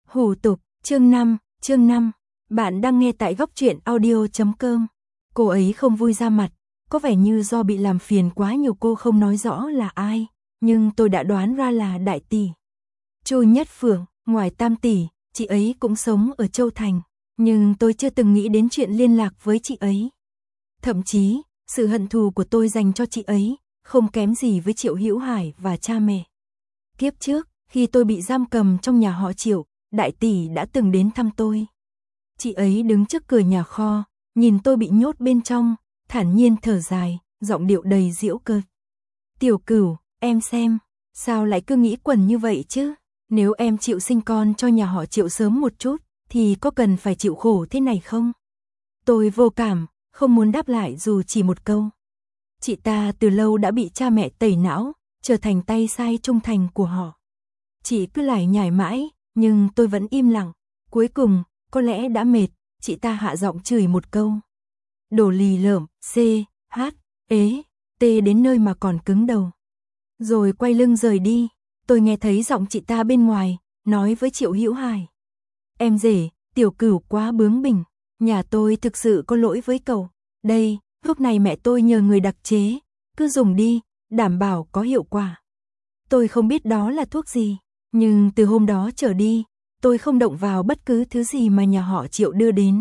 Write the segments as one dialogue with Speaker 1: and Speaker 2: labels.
Speaker 1: Hủ tục, chương 5. Bạn đang nghe tại góc truyện audio.com. Cô ấy không vui ra mặt, có vẻ như do bị làm phiền quá nhiều cô không nói rõ là ai, nhưng tôi đã đoán ra là đại tỷ. Chu Nhất Phượng, ngoài Tam tỷ, chị ấy cũng sống ở Châu Thành, nhưng tôi chưa từng nghĩ đến chuyện liên lạc với chị ấy. Thậm chí, sự hận thù của tôi dành cho chị ấy không kém gì với Triệu Hữu Hải và cha mẹ. Kiếp trước, khi tôi bị giam cầm trong nhà họ Triệu, đại tỷ đã từng đến thăm tôi. Chị ấy đứng trước cửa nhà kho, nhìn tôi bị nhốt bên trong, thản nhiên thở dài, giọng điệu đầy giễu cợt. Tiểu Cửu, em xem, sao lại cứ nghĩ quẩn như vậy chứ? Nếu em chịu sinh con cho nhà họ Triệu sớm một chút, thì có cần phải chịu khổ thế này không? Tôi vô cảm, không muốn đáp lại dù chỉ một câu. Chị ta từ lâu đã bị cha mẹ tẩy não, trở thành tay sai trung thành của họ. Chị cứ lải nhải mãi, nhưng tôi vẫn im lặng. Cuối cùng, có lẽ đã mệt, chị ta hạ giọng chửi một câu. Đồ lì lợm, C, H, ế, T đến nơi mà còn cứng đầu. Rồi quay lưng rời đi, tôi nghe thấy giọng chị ta bên ngoài, nói với Triệu Hữu Hải. Em rể, Tiểu Cửu quá bướng bỉnh, nhà tôi thực sự có lỗi với cậu. Đây, thuốc này mẹ tôi nhờ người đặc chế, cứ dùng đi, đảm bảo có hiệu quả. Tôi không biết đó là thuốc gì, nhưng từ hôm đó trở đi, tôi không động vào bất cứ thứ gì mà nhà họ Triệu đưa đến.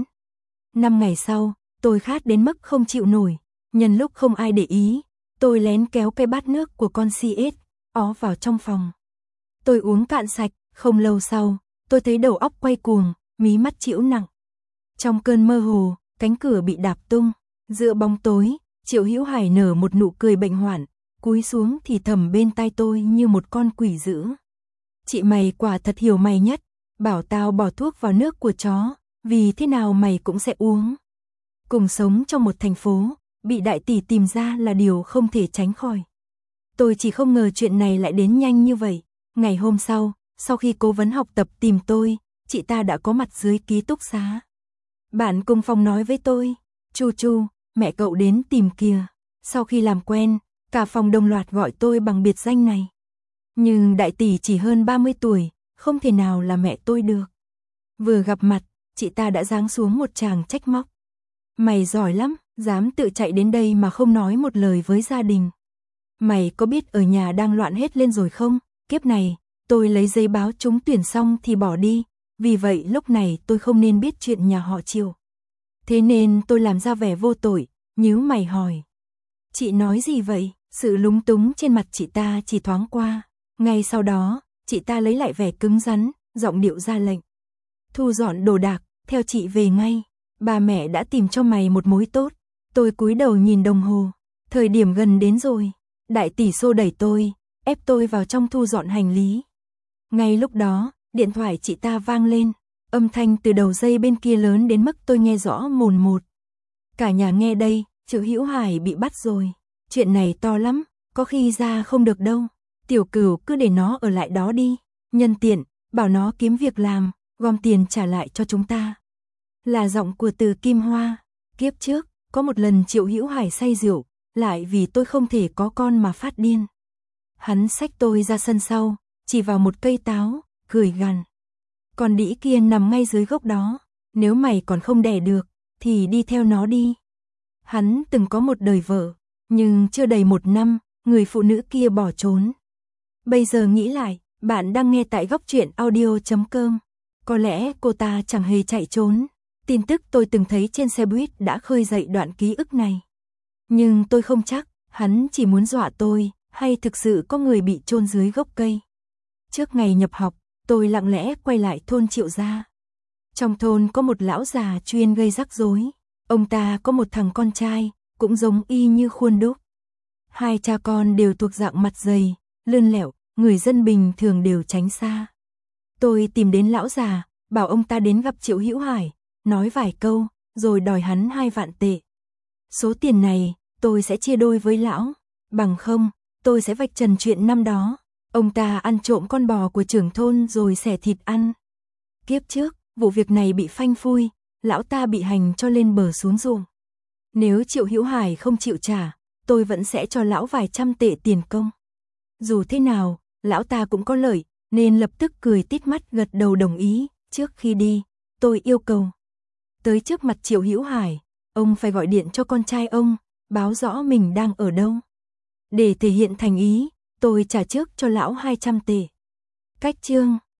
Speaker 1: 5 ngày sau, tôi khát đến mức không chịu nổi, nhân lúc không ai để ý, tôi lén kéo cái bát nước của con CS ó vào trong phòng. Tôi uống cạn sạch, không lâu sau, tôi thấy đầu óc quay cuồng, mí mắt chĩu nặng. Trong cơn mơ hồ, cánh cửa bị đạp tung, giữa bóng tối, Triệu Hữu Hải nở một nụ cười bệnh hoạn, cúi xuống thì thầm bên tai tôi như một con quỷ dữ. Chị mày quả thật hiểu mày nhất, bảo tao bỏ thuốc vào nước của chó, vì thế nào mày cũng sẽ uống. Cùng sống trong một thành phố, bị đại tỷ tìm ra là điều không thể tránh khỏi. Tôi chỉ không ngờ chuyện này lại đến nhanh như vậy. Ngày hôm sau khi cố vấn học tập tìm tôi, chị ta đã có mặt dưới ký túc xá. Bạn cùng phòng nói với tôi, Chu, mẹ cậu đến tìm kìa. Sau khi làm quen, cả phòng đồng loạt gọi tôi bằng biệt danh này. Nhưng đại tỷ chỉ hơn 30 tuổi, không thể nào là mẹ tôi được. Vừa gặp mặt, chị ta đã giáng xuống một tràng trách móc. Mày giỏi lắm, dám tự chạy đến đây mà không nói một lời với gia đình. Mày có biết ở nhà đang loạn hết lên rồi không? Kiếp này, tôi lấy giấy báo trúng tuyển xong thì bỏ đi, vì vậy lúc này tôi không nên biết chuyện nhà họ Triệu. Thế nên tôi làm ra vẻ vô tội, nhíu mày hỏi. Chị nói gì vậy? Sự lúng túng trên mặt chị ta chỉ thoáng qua. Ngay sau đó, chị ta lấy lại vẻ cứng rắn, giọng điệu ra lệnh. Thu dọn đồ đạc, theo chị về ngay. Bà mẹ đã tìm cho mày một mối tốt. Tôi cúi đầu nhìn đồng hồ. Thời điểm gần đến rồi. Đại tỷ xô đẩy tôi, ép tôi vào trong thu dọn hành lý. Ngay lúc đó, điện thoại chị ta vang lên. Âm thanh từ đầu dây bên kia lớn đến mức tôi nghe rõ mồn một. Cả nhà nghe đây, Triệu Hữu Hải bị bắt rồi. Chuyện này to lắm, có khi ra không được đâu. Tiểu Cửu cứ để nó ở lại đó đi. Nhân tiện, bảo nó kiếm việc làm, gom tiền trả lại cho chúng ta. Là giọng của Từ Kim Hoa. Kiếp trước, có một lần Triệu Hữu Hải say rượu, lại vì tôi không thể có con mà phát điên. Hắn xách tôi ra sân sau, chỉ vào một cây táo, cười gằn. Con đĩ kia nằm ngay dưới gốc đó, nếu mày còn không đẻ được, thì đi theo nó đi. Hắn từng có một đời vợ, nhưng chưa đầy 1 năm, người phụ nữ kia bỏ trốn. Bây giờ nghĩ lại, bạn đang nghe tại góc truyện audio.com. Có lẽ cô ta chẳng hề chạy trốn. Tin tức tôi từng thấy trên xe buýt đã khơi dậy đoạn ký ức này. Nhưng tôi không chắc, hắn chỉ muốn dọa tôi, hay thực sự có người bị chôn dưới gốc cây. Trước ngày nhập học, tôi lặng lẽ quay lại thôn Triệu gia. Trong thôn có một lão già chuyên gây rắc rối. Ông ta có một thằng con trai, cũng giống y như khuôn đúc. Hai cha con đều thuộc dạng mặt dày, lươn lẹo, người dân bình thường đều tránh xa. Tôi tìm đến lão già, bảo ông ta đến gặp Triệu Hữu Hải, nói vài câu, rồi đòi hắn 2 vạn tệ. Số tiền này, tôi sẽ chia đôi với lão, bằng không, tôi sẽ vạch trần chuyện năm đó. Ông ta ăn trộm con bò của trưởng thôn rồi xẻ thịt ăn. Kiếp trước, vụ việc này bị phanh phui, lão ta bị hành cho lên bờ xuống ruộng. Nếu Triệu Hữu Hải không chịu trả, tôi vẫn sẽ cho lão vài trăm tệ tiền công. Dù thế nào, lão ta cũng có lợi, nên lập tức cười tít mắt gật đầu đồng ý, trước khi đi, tôi yêu cầu. Tới trước mặt Triệu Hữu Hải, ông phải gọi điện cho con trai ông, báo rõ mình đang ở đâu. Để thể hiện thành ý, tôi trả trước cho lão 200 tệ. Cách chương